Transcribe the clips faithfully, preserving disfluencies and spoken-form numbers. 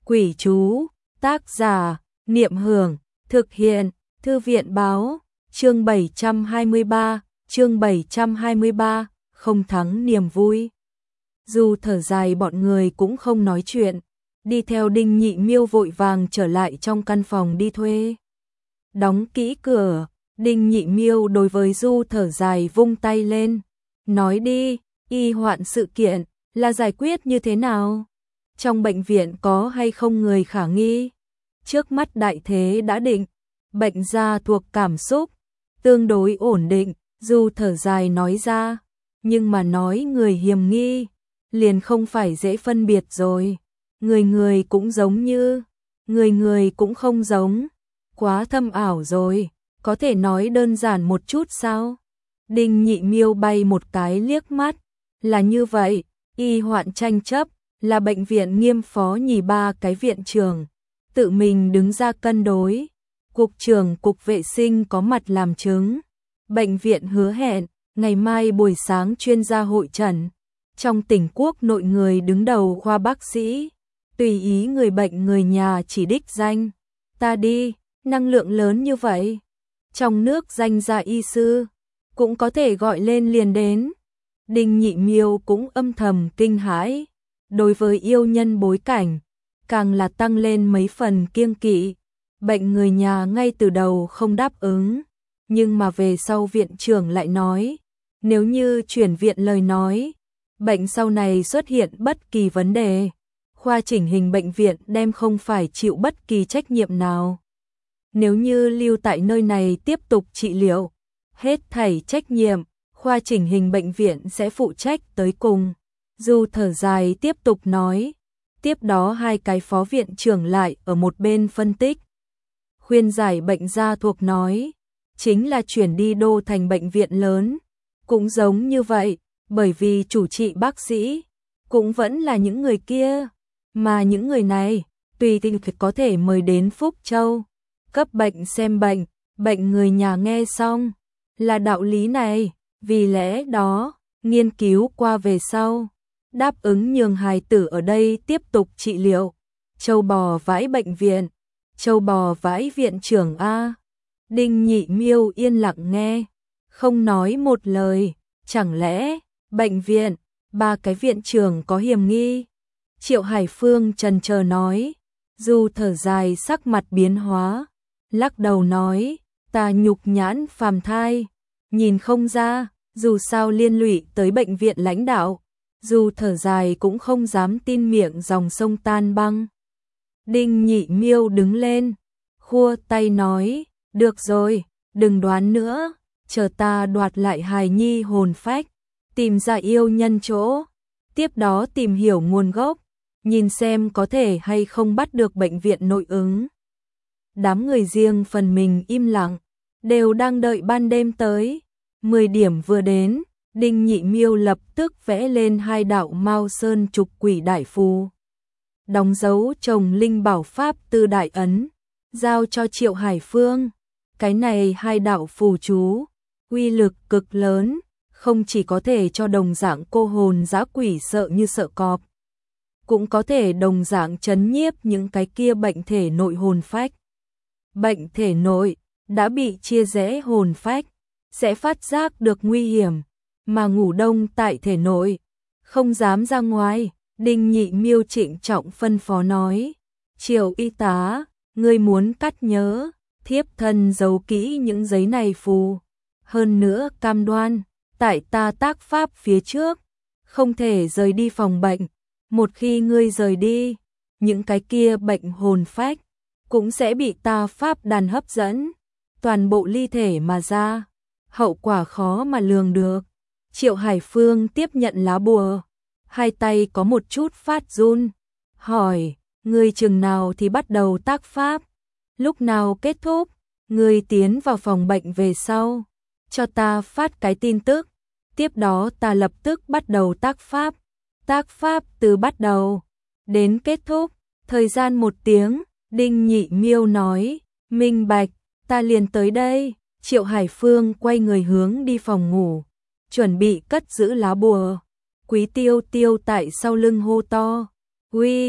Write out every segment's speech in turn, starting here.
Quỷ chú, tác giả, Niệm Hưởng, thực hiện, Thư viện báo, chương bảy trăm hai mươi ba, chương bảy trăm hai mươi ba, không thắng niềm vui. Dù thở dài bọn người cũng không nói chuyện, đi theo Đinh Nhị Miêu vội vàng trở lại trong căn phòng đi thuê. Đóng kỹ cửa, Đinh Nhị Miêu đối với Du thở dài vung tay lên, nói đi, y hoạn sự kiện là giải quyết như thế nào? Trong bệnh viện có hay không người khả nghi? Trước mắt đại thế đã định, bệnh gia thuộc cảm xúc, tương đối ổn định, Du thở dài nói ra, nhưng mà nói người hiểm nghi, liền không phải dễ phân biệt rồi. Người người cũng giống như, người người cũng không giống, quá thâm ảo rồi, có thể nói đơn giản một chút sao? Đinh Nhị Miêu bay một cái liếc mắt, là như vậy, y hoạn tranh chấp, là bệnh viện nghiêm phó nhì ba cái viện trưởng, tự mình đứng ra cân đối, cục trưởng cục vệ sinh có mặt làm chứng, bệnh viện hứa hẹn, ngày mai buổi sáng chuyên gia hội trần, trong tỉnh quốc nội người đứng đầu khoa bác sĩ, tùy ý người bệnh người nhà chỉ đích danh, ta đi, năng lượng lớn như vậy, trong nước danh gia y sư, cũng có thể gọi lên liền đến. Đinh Nhị Miêu cũng âm thầm kinh hãi, đối với yêu nhân bối cảnh, càng là tăng lên mấy phần kiêng kỵ, bệnh người nhà ngay từ đầu không đáp ứng, nhưng mà về sau viện trưởng lại nói, nếu như chuyển viện lời nói, bệnh sau này xuất hiện bất kỳ vấn đề, khoa chỉnh hình bệnh viện đem không phải chịu bất kỳ trách nhiệm nào. Nếu như lưu tại nơi này tiếp tục trị liệu, hết thảy trách nhiệm, khoa chỉnh hình bệnh viện sẽ phụ trách tới cùng. Du thở dài tiếp tục nói, tiếp đó hai cái phó viện trưởng lại ở một bên phân tích. Khuyên giải bệnh gia thuộc nói, chính là chuyển đi đô thành bệnh viện lớn, cũng giống như vậy, bởi vì chủ trị bác sĩ, cũng vẫn là những người kia, mà những người này, tùy tình có thể mời đến Phúc Châu, cấp bệnh xem bệnh, bệnh người nhà nghe xong, là đạo lý này, vì lẽ đó, nghiên cứu qua về sau, đáp ứng nhường hài tử ở đây tiếp tục trị liệu, châu bò vãi bệnh viện, châu bò vãi viện trưởng A. Đinh Nhị Miêu yên lặng nghe, không nói một lời, chẳng lẽ, bệnh viện, ba cái viện trưởng có hiểm nghi? Triệu Hải Phương trần chờ nói, Du thở dài sắc mặt biến hóa, lắc đầu nói, ta nhục nhãn phàm thai, nhìn không ra, dù sao liên lụy tới bệnh viện lãnh đạo, Du thở dài cũng không dám tin miệng dòng sông tan băng. Đinh Nhị Miêu đứng lên, khua tay nói, được rồi, đừng đoán nữa, chờ ta đoạt lại hài nhi hồn phách, tìm ra yêu nhân chỗ, tiếp đó tìm hiểu nguồn gốc, nhìn xem có thể hay không bắt được bệnh viện nội ứng. Đám người riêng phần mình im lặng, đều đang đợi ban đêm tới. mười điểm vừa đến, Đinh Nhị Miêu lập tức vẽ lên hai đạo Mao Sơn trục quỷ đại phù, đóng dấu chồng linh bảo pháp tư đại ấn, giao cho Triệu Hải Phương. Cái này hai đạo phù chú, uy lực cực lớn, không chỉ có thể cho đồng dạng cô hồn dã quỷ sợ như sợ cọp, cũng có thể đồng dạng trấn nhiếp những cái kia bệnh thể nội hồn phách. Bệnh thể nội đã bị chia rẽ hồn phách, sẽ phát giác được nguy hiểm, mà ngủ đông tại thể nội, không dám ra ngoài. Đinh Nhị Miêu trịnh trọng phân phó nói, Triệu y tá, ngươi muốn cắt nhớ, thiếp thân giấu kỹ những giấy này phù, hơn nữa cam đoan, tại ta tác pháp phía trước, không thể rời đi phòng bệnh, một khi ngươi rời đi, những cái kia bệnh hồn phách, cũng sẽ bị ta pháp đàn hấp dẫn, toàn bộ ly thể mà ra, hậu quả khó mà lường được. Triệu Hải Phương tiếp nhận lá bùa, hai tay có một chút phát run, hỏi, ngươi chừng nào thì bắt đầu tác pháp, lúc nào kết thúc, ngươi tiến vào phòng bệnh về sau, cho ta phát cái tin tức, tiếp đó ta lập tức bắt đầu tác pháp, tác pháp từ bắt đầu đến kết thúc, thời gian một tiếng. Đinh Nhị Miêu nói, minh bạch, ta liền tới đây. Triệu Hải Phương quay người hướng đi phòng ngủ, chuẩn bị cất giữ lá bùa. Quý Tiêu Tiêu tại sau lưng hô to, uy,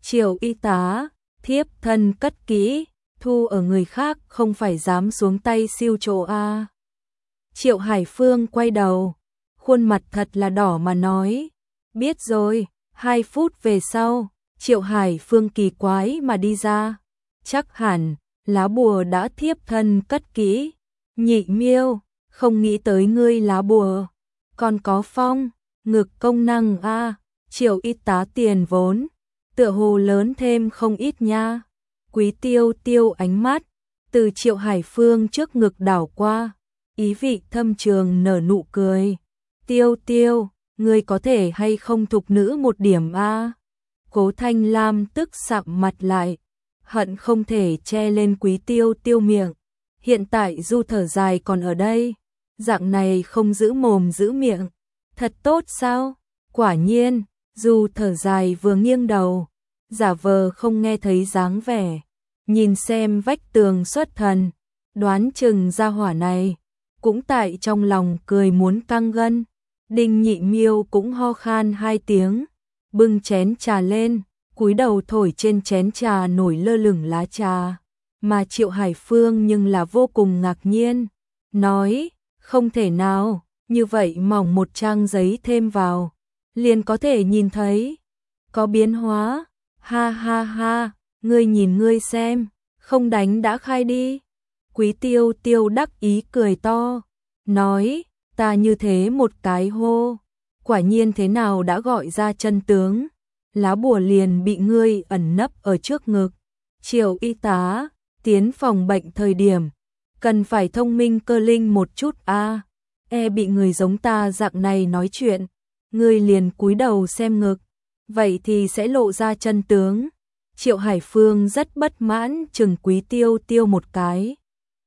Triệu y tá, thiếp thân cất kỹ, thu ở người khác không phải dám xuống tay siêu chỗ a. Triệu Hải Phương quay đầu, khuôn mặt thật là đỏ mà nói, biết rồi. Hai phút về sau, Triệu Hải Phương kỳ quái mà đi ra, chắc hẳn lá bùa đã thiếp thân cất kỹ. Nhị Miêu, không nghĩ tới ngươi lá bùa còn có phong ngực công năng a. Triệu y tá tiền vốn tựa hồ lớn thêm không ít nha. Quý Tiêu Tiêu ánh mắt từ Triệu Hải Phương trước ngực đảo qua, ý vị thâm trường nở nụ cười. Tiêu Tiêu, ngươi có thể hay không thục nữ một điểm a? Cố Thanh Lam tức sạm mặt lại, hận không thể che lên Quý Tiêu Tiêu miệng. Hiện tại Du thở dài còn ở đây, dạng này không giữ mồm giữ miệng, thật tốt sao? Quả nhiên, Du thở dài vừa nghiêng đầu, giả vờ không nghe thấy dáng vẻ, nhìn xem vách tường xuất thần, đoán chừng gia hỏa này cũng tại trong lòng cười muốn căng gân. Đinh Nhị Miêu cũng ho khan hai tiếng, bưng chén trà lên, cúi đầu thổi trên chén trà nổi lơ lửng lá trà, mà Triệu Hải Phương nhưng là vô cùng ngạc nhiên, nói, không thể nào, như vậy mỏng một trang giấy thêm vào, liền có thể nhìn thấy, có biến hóa, ha ha ha, ngươi nhìn ngươi xem, không đánh đã khai đi. Quý Tiêu Tiêu đắc ý cười to, nói, ta như thế một cái hô, quả nhiên thế nào đã gọi ra chân tướng, lá bùa liền bị ngươi ẩn nấp ở trước ngực. Triệu y tá, tiến phòng bệnh thời điểm, cần phải thông minh cơ linh một chút a, e bị người giống ta dạng này nói chuyện, ngươi liền cúi đầu xem ngực, vậy thì sẽ lộ ra chân tướng. Triệu Hải Phương rất bất mãn chừng Quý Tiêu Tiêu một cái,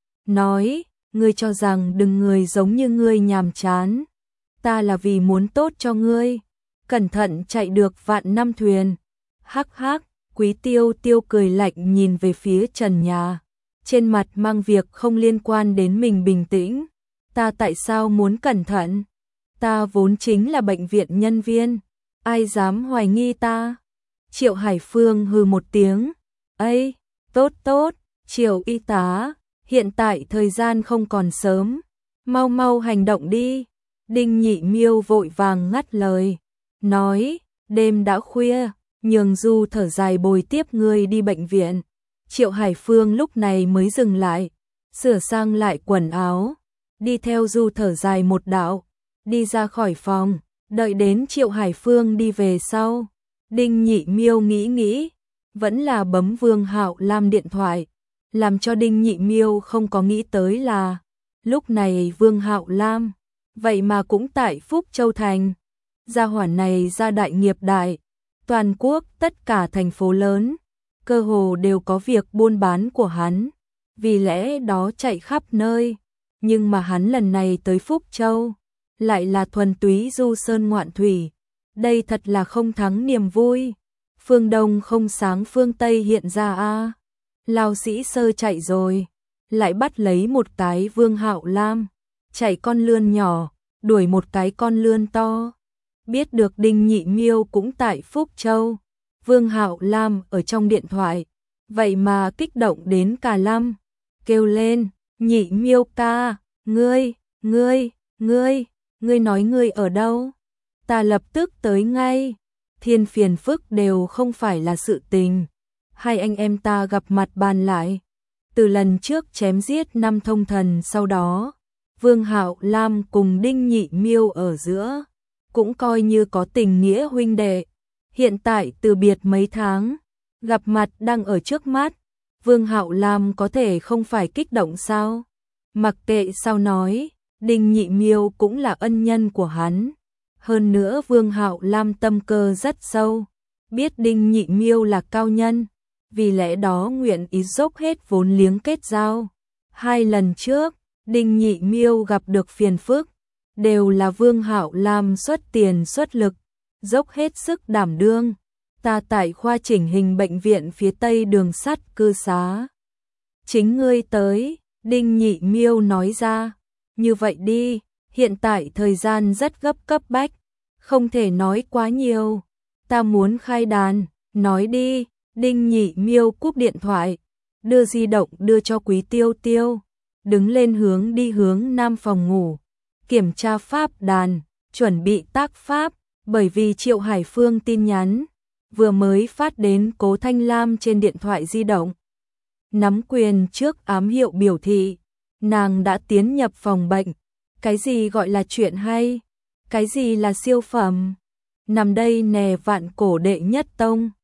nói, ngươi cho rằng đừng người giống như ngươi nhàm chán, ta là vì muốn tốt cho ngươi, cẩn thận chạy được vạn năm thuyền. Hắc hắc, Quý Tiêu Tiêu cười lạnh nhìn về phía trần nhà, trên mặt mang việc không liên quan đến mình bình tĩnh. Ta tại sao muốn cẩn thận? Ta vốn chính là bệnh viện nhân viên, ai dám hoài nghi ta? Triệu Hải Phương hừ một tiếng, ấy, tốt tốt, Triệu y tá, hiện tại thời gian không còn sớm, mau mau hành động đi. Đinh Nhị Miêu vội vàng ngắt lời, nói, đêm đã khuya, nhường Du thở dài bồi tiếp ngươi đi bệnh viện. Triệu Hải Phương lúc này mới dừng lại, sửa sang lại quần áo, đi theo Du thở dài một đạo, đi ra khỏi phòng, đợi đến Triệu Hải Phương đi về sau. Đinh Nhị Miêu nghĩ nghĩ, vẫn là bấm Vương Hạo Lam điện thoại, làm cho Đinh Nhị Miêu không có nghĩ tới là, lúc này Vương Hạo Lam, vậy mà cũng tại Phúc Châu Thành. Gia hỏa này ra đại nghiệp đại, toàn quốc tất cả thành phố lớn, cơ hồ đều có việc buôn bán của hắn, vì lẽ đó chạy khắp nơi. Nhưng mà hắn lần này tới Phúc Châu, lại là thuần túy du sơn ngoạn thủy, đây thật là không thắng niềm vui. Phương Đông không sáng phương Tây hiện ra a. Lao Sĩ Sơ chạy rồi, lại bắt lấy một cái Vương Hạo Lam, chạy con lươn nhỏ, đuổi một cái con lươn to. Biết được Đinh Nhị Miêu cũng tại Phúc Châu, Vương Hạo Lam ở trong điện thoại, vậy mà kích động đến cả lăm, kêu lên, Nhị Miêu ca, ngươi, ngươi, ngươi, ngươi nói ngươi ở đâu? Ta lập tức tới ngay, thiên phiền phức đều không phải là sự tình. Hai anh em ta gặp mặt bàn lại, từ lần trước chém giết năm thông thần sau đó, Vương Hạo Lam cùng Đinh Nhị Miêu ở giữa, cũng coi như có tình nghĩa huynh đệ. Hiện tại từ biệt mấy tháng, gặp mặt đang ở trước mắt, Vương Hạo Lam có thể không phải kích động sao? Mặc kệ sao nói, Đinh Nhị Miêu cũng là ân nhân của hắn. Hơn nữa Vương Hạo Lam tâm cơ rất sâu, biết Đinh Nhị Miêu là cao nhân, vì lẽ đó nguyện ý dốc hết vốn liếng kết giao. Hai lần trước, Đinh Nhị Miêu gặp được phiền phức, đều là Vương Hạo Lam xuất tiền xuất lực, dốc hết sức đảm đương. Ta tại khoa chỉnh hình bệnh viện phía Tây đường sắt cư xá. Chính ngươi tới, Đinh Nhị Miêu nói ra. Như vậy đi, hiện tại thời gian rất gấp cấp bách, không thể nói quá nhiều. Ta muốn khai đàn, Nói đi, Đinh Nhị Miêu cúp điện thoại, đưa di động đưa cho Quý Tiêu Tiêu, đứng lên hướng đi hướng nam phòng ngủ, kiểm tra pháp đàn, chuẩn bị tác pháp, bởi vì Triệu Hải Phương tin nhắn vừa mới phát đến Cố Thanh Lam trên điện thoại di động. Nắm quyền trước ám hiệu biểu thị, nàng đã tiến nhập phòng bệnh. Cái gì gọi là chuyện hay? Cái gì là siêu phẩm? Nằm đây nè vạn cổ đệ nhất tông.